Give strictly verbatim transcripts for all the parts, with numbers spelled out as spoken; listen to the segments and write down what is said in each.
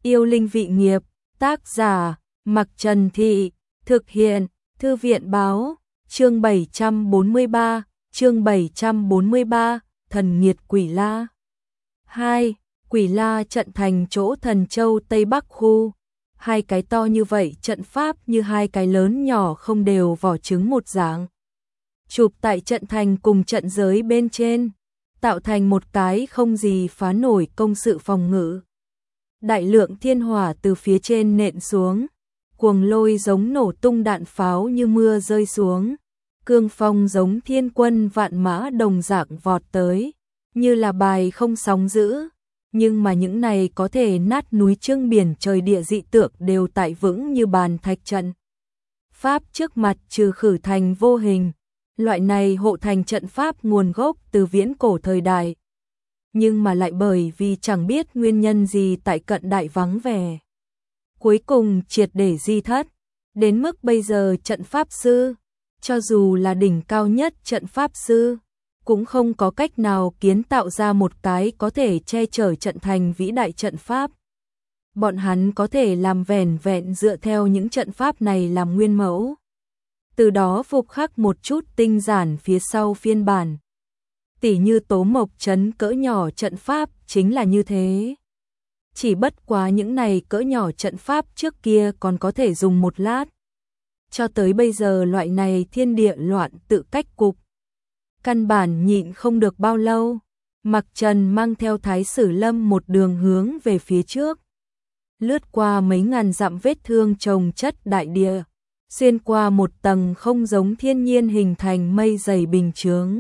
Yêu linh vị nghiệp, tác giả, Mặc Trần Thị, thực hiện, Thư viện báo, chương bảy trăm bốn mươi ba, chương bảy trăm bốn mươi ba, thần nghiệt Quỷ La. hai. Quỷ La trận thành chỗ Thần Châu Tây Bắc khu. Hai cái to như vậy, trận pháp như hai cái lớn nhỏ không đều vỏ trứng một dạng. Chụp tại trận thành cùng trận giới bên trên, tạo thành một cái không gì phá nổi công sự phòng ngự. Đại lượng thiên hỏa từ phía trên nện xuống, cuồng lôi giống nổ tung đạn pháo như mưa rơi xuống, cương phong giống thiên quân vạn mã đồng dạng vọt tới, như là bài không sóng dữ, nhưng mà những này có thể nát núi trưng biển trời địa dị tượng đều tại vững như bàn thạch trận. Pháp trước mặt trừ khử thành vô hình, loại này hộ thành trận pháp nguồn gốc từ viễn cổ thời đại, nhưng mà lại bởi vì chẳng biết nguyên nhân gì tại cận đại vắng vẻ, cuối cùng triệt để di thất, đến mức bây giờ trận pháp sư, cho dù là đỉnh cao nhất trận pháp sư, cũng không có cách nào kiến tạo ra một cái có thể che chở trận thành vĩ đại trận pháp. Bọn hắn có thể làm vẻn vẹn dựa theo những trận pháp này làm nguyên mẫu, từ đó phục khắc một chút tinh giản phía sau phiên bản. Tỉ như Tố Mộc trấn cỡ nhỏ trận pháp chính là như thế. Chỉ bất quá những này cỡ nhỏ trận pháp trước kia còn có thể dùng một lát. Cho tới bây giờ loại này thiên địa loạn tự cách cục, căn bản nhịn không được bao lâu. Mặc Trần mang theo Thái Sử Lâm một đường hướng về phía trước, lướt qua mấy ngàn dặm vết thương chồng chất đại địa, xuyên qua một tầng không giống thiên nhiên hình thành mây dày bình chướng.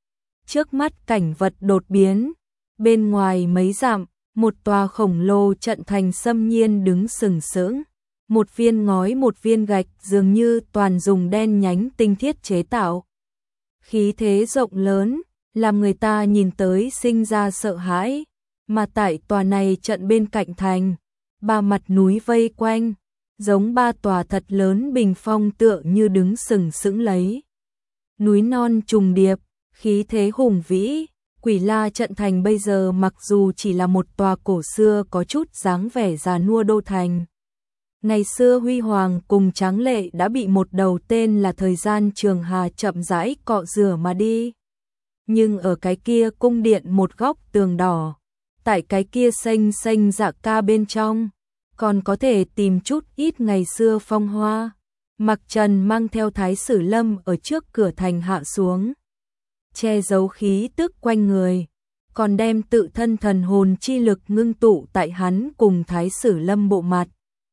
Trước mắt cảnh vật đột biến, bên ngoài mấy dặm, một tòa khổng lồ trận thành xâm nhiên đứng sừng sững, một viên ngói một viên gạch dường như toàn dùng đen nhánh tinh thiết chế tạo. Khí thế rộng lớn, làm người ta nhìn tới sinh ra sợ hãi, mà tại tòa này trận bên cạnh thành, ba mặt núi vây quanh, giống ba tòa thật lớn bình phong tựa như đứng sừng sững lấy. Núi non trùng điệp, khí thế hùng vĩ. Quỷ La trận thành bây giờ mặc dù chỉ là một tòa cổ xưa có chút dáng vẻ già nua đô thành, ngày xưa huy hoàng cùng tráng lệ đã bị một đầu tên là thời gian Trường Hà chậm rãi cọ rửa mà đi. Nhưng ở cái kia cung điện một góc tường đỏ, tại cái kia xanh xanh dạ ca bên trong, còn có thể tìm chút ít ngày xưa phong hoa. Mặc Trần mang theo Thái Sử Lâm ở trước cửa thành hạ xuống, che giấu khí tức quanh người, còn đem tự thân thần hồn chi lực ngưng tụ tại hắn cùng Thái Sử Lâm bộ mặt,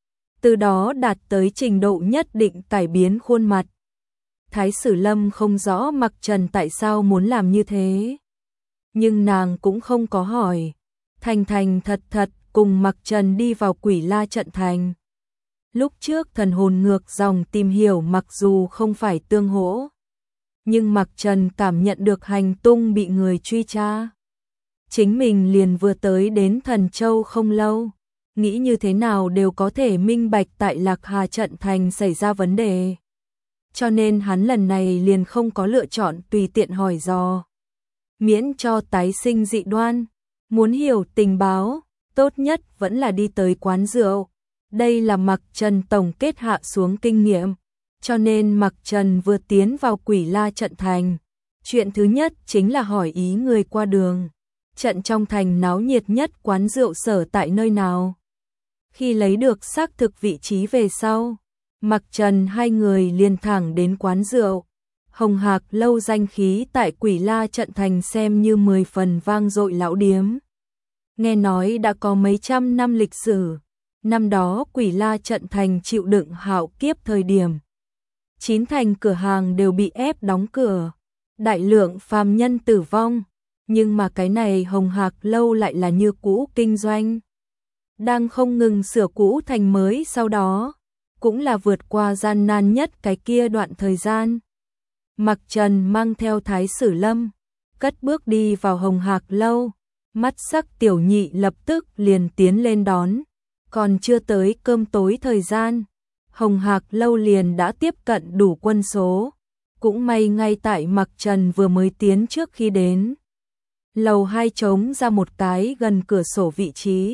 từ đó đạt tới trình độ nhất định cải biến khuôn mặt. Thái Sử Lâm không rõ Mặc Trần tại sao muốn làm như thế, nhưng nàng cũng không có hỏi, thành thành thật thật cùng Mặc Trần đi vào Quỷ La trận thành. Lúc trước thần hồn ngược dòng tìm hiểu mặc dù không phải tương hỗ, nhưng Mặc Trần cảm nhận được hành tung bị người truy tra. Chính mình liền vừa tới đến Thần Châu không lâu, nghĩ như thế nào đều có thể minh bạch tại Lạc Hà trận thành xảy ra vấn đề. Cho nên hắn lần này liền không có lựa chọn tùy tiện hỏi dò, miễn cho tái sinh dị đoan. Muốn hiểu tình báo, tốt nhất vẫn là đi tới quán rượu. Đây là Mặc Trần tổng kết hạ xuống kinh nghiệm, cho nên Mặc Trần vừa tiến vào Quỷ La trận thành, chuyện thứ nhất chính là hỏi ý người qua đường, trận trong thành náo nhiệt nhất quán rượu sở tại nơi nào. Khi lấy được xác thực vị trí về sau, Mặc Trần hai người liền thẳng đến quán rượu. Hồng Hạc lâu danh khí tại Quỷ La trận thành xem như mười phần vang dội lão điếm. Nghe nói đã có mấy trăm năm lịch sử, năm đó Quỷ La trận thành chịu đựng hạo kiếp thời điểm, chín thành cửa hàng đều bị ép đóng cửa, đại lượng phàm nhân tử vong, nhưng mà cái này Hồng Hạc lâu lại là như cũ kinh doanh, đang không ngừng sửa cũ thành mới, sau đó cũng là vượt qua gian nan nhất cái kia đoạn thời gian. Mặc Trần mang theo Thái Sử Lâm, cất bước đi vào Hồng Hạc lâu, mắt sắc tiểu nhị lập tức liền tiến lên đón, còn chưa tới cơm tối thời gian, Hồng Hạc lâu liền đã tiếp cận đủ quân số, cũng may ngay tại Mặc Trần vừa mới tiến trước khi đến. Lầu hai trống ra một cái gần cửa sổ vị trí,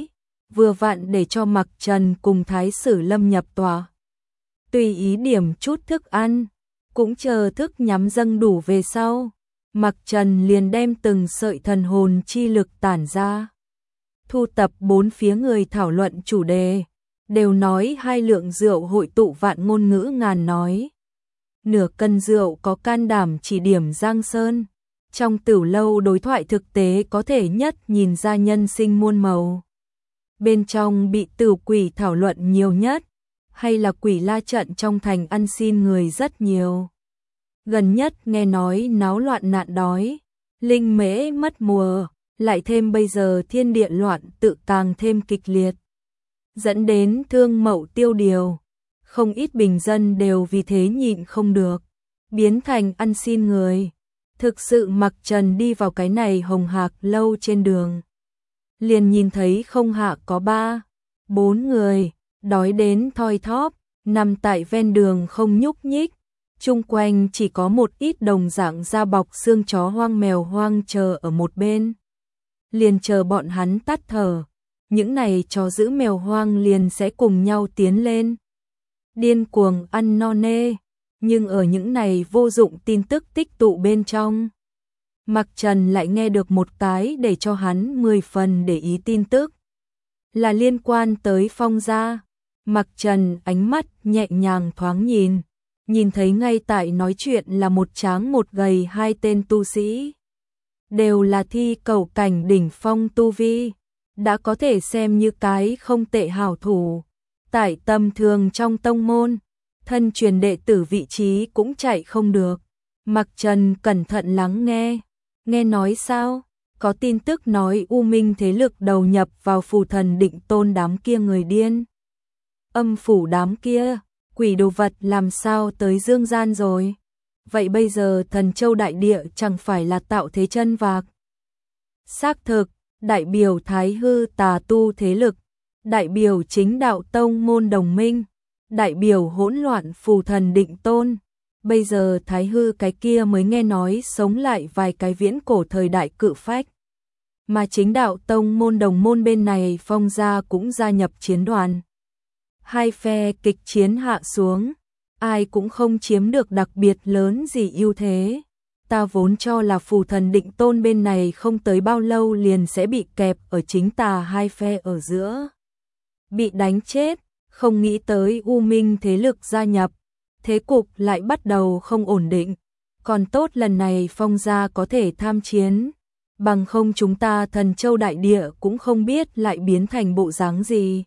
vừa vặn để cho Mặc Trần cùng Thái Sử Lâm nhập tòa. Tùy ý điểm chút thức ăn, cũng chờ thức nhắm dâng đủ về sau, Mặc Trần liền đem từng sợi thần hồn chi lực tản ra. Thu tập bốn phía người thảo luận chủ đề, đều nói hai lượng rượu hội tụ vạn ngôn ngữ ngàn nói. Nửa cân rượu có can đảm chỉ điểm Giang Sơn, trong tửu lâu đối thoại thực tế có thể nhất nhìn ra nhân sinh muôn màu. Bên trong bị tử quỷ thảo luận nhiều nhất, hay là quỷ la trận trong thành ăn xin người rất nhiều. Gần nhất nghe nói náo loạn nạn đói, linh mễ mất mùa, lại thêm bây giờ thiên địa loạn tự càng thêm kịch liệt, dẫn đến thương mậu tiêu điều, không ít bình dân đều vì thế nhịn không được, biến thành ăn xin người. Thực sự Mặc Trần đi vào cái này Hồng Hạc lâu trên đường, liền nhìn thấy không hạ có ba, bốn người, đói đến thoi thóp, nằm tại ven đường không nhúc nhích, chung quanh chỉ có một ít đồng dạng da bọc xương chó hoang mèo hoang chờ ở một bên. Liền chờ bọn hắn tắt thở, những này chó giữ mèo hoang liền sẽ cùng nhau tiến lên, điên cuồng ăn no nê, nhưng ở những này vô dụng tin tức tích tụ bên trong, Mặc Trần lại nghe được một cái để cho hắn mười phần để ý tin tức, là liên quan tới Phong gia. Mặc Trần ánh mắt nhẹ nhàng thoáng nhìn, nhìn thấy ngay tại nói chuyện là một tráng một gầy hai tên tu sĩ, đều là thi cầu cảnh đỉnh phong tu vi, đã có thể xem như cái không tệ hảo thủ, tại tầm thường trong tông môn, thân truyền đệ tử vị trí cũng chạy không được. Mặc Trần cẩn thận lắng nghe, nghe nói sao? Có tin tức nói U Minh thế lực đầu nhập vào Phù Thần Định Tôn đám kia người điên. Âm phủ đám kia, quỷ đồ vật làm sao tới dương gian rồi? Vậy bây giờ Thần Châu đại địa chẳng phải là tạo thế chân vạc? Xác thực, đại biểu Thái Hư tà tu thế lực, đại biểu chính đạo tông môn đồng minh, đại biểu hỗn loạn Phù Thần Định Tôn. Bây giờ Thái Hư cái kia mới nghe nói sống lại vài cái viễn cổ thời đại cự phách. Mà chính đạo tông môn đồng môn bên này Phong gia cũng gia nhập chiến đoàn. Hai phe kịch chiến hạ xuống, ai cũng không chiếm được đặc biệt lớn gì ưu thế. Ta vốn cho là Phù Thần Định Tôn bên này không tới bao lâu liền sẽ bị kẹp ở chính tà hai phe ở giữa, bị đánh chết, không nghĩ tới U Minh thế lực gia nhập, thế cục lại bắt đầu không ổn định. Còn tốt lần này Phong gia có thể tham chiến, bằng không chúng ta Thần Châu đại địa cũng không biết lại biến thành bộ dáng gì.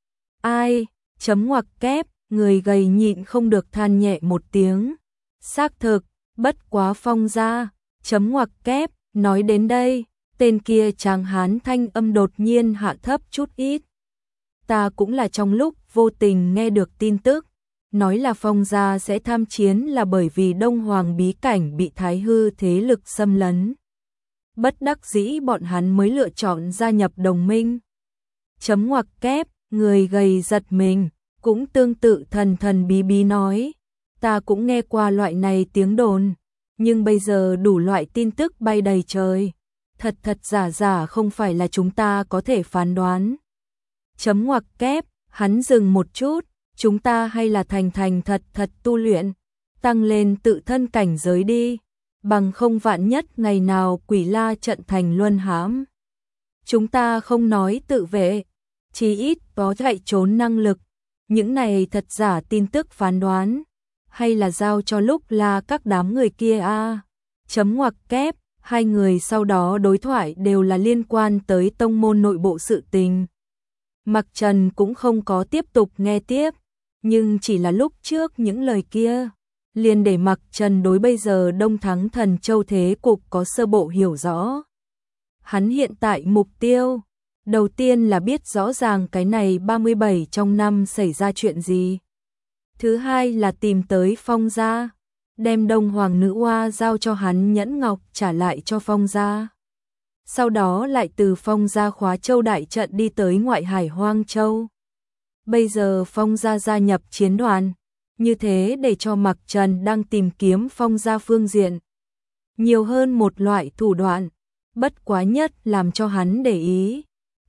Ai, chấm ngoặc kép, người gầy nhịn không được than nhẹ một tiếng. Xác thực, bất quá Phong gia, chấm ngoặc kép, nói đến đây, tên kia tráng hán thanh âm đột nhiên hạ thấp chút ít. Ta cũng là trong lúc vô tình nghe được tin tức, nói là Phong gia sẽ tham chiến là bởi vì Đông Hoàng bí cảnh bị Thái Hư thế lực xâm lấn. Bất đắc dĩ bọn hắn mới lựa chọn gia nhập đồng minh. Chấm ngoặc kép, người gầy giật mình, cũng tương tự thần thần bí bí nói. Ta cũng nghe qua loại này tiếng đồn, nhưng bây giờ đủ loại tin tức bay đầy trời. Thật thật giả giả không phải là chúng ta có thể phán đoán. Chấm ngoặc kép, hắn dừng một chút, chúng ta hay là thành thành thật thật tu luyện, tăng lên tự thân cảnh giới đi, bằng không vạn nhất ngày nào quỷ la trận thành luân hãm. Chúng ta không nói tự vệ, chí ít có chạy trốn năng lực, những này thật giả tin tức phán đoán, hay là giao cho lúc là các đám người kia a à? Chấm ngoặc kép, hai người sau đó đối thoại đều là liên quan tới tông môn nội bộ sự tình. Mặc Trần cũng không có tiếp tục nghe tiếp, nhưng chỉ là lúc trước những lời kia, liền để Mặc Trần đối bây giờ Đông Thắng Thần Châu thế cục có sơ bộ hiểu rõ. Hắn hiện tại mục tiêu, đầu tiên là biết rõ ràng cái này ba mươi bảy trong năm xảy ra chuyện gì. Thứ hai là tìm tới Phong gia, đem Đông Hoàng nữ oa giao cho hắn nhẫn ngọc trả lại cho Phong gia. Sau đó lại từ Phong gia khóa châu đại trận đi tới ngoại hải Hoang Châu. Bây giờ Phong gia gia nhập chiến đoàn, như thế để cho Mặc Trần đang tìm kiếm Phong gia phương diện. Nhiều hơn một loại thủ đoạn, bất quá nhất làm cho hắn để ý.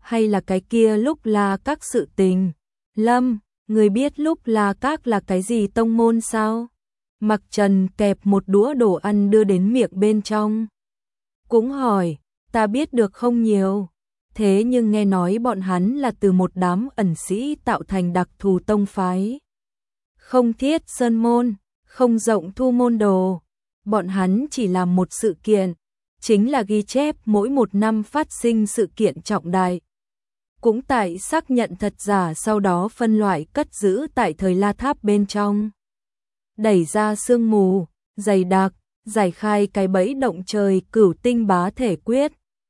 hay là cái kia lúc La Các sự tình? Lâm, người biết lúc La Các là cái gì tông môn sao? Mặc Trần kẹp một đũa đồ ăn đưa đến miệng bên trong. Cũng hỏi, ta biết được không nhiều. Thế nhưng nghe nói bọn hắn là từ một đám ẩn sĩ tạo thành đặc thù tông phái. Không thiết sơn môn, không rộng thu môn đồ. Bọn hắn chỉ làm một sự kiện, chính là ghi chép mỗi một năm phát sinh sự kiện trọng đại. Cũng tại xác nhận thật giả sau đó phân loại cất giữ tại thời La Tháp bên trong. Đẩy ra sương mù, dày đặc, giải khai cái bẫy động trời cửu tinh bá thể quyết,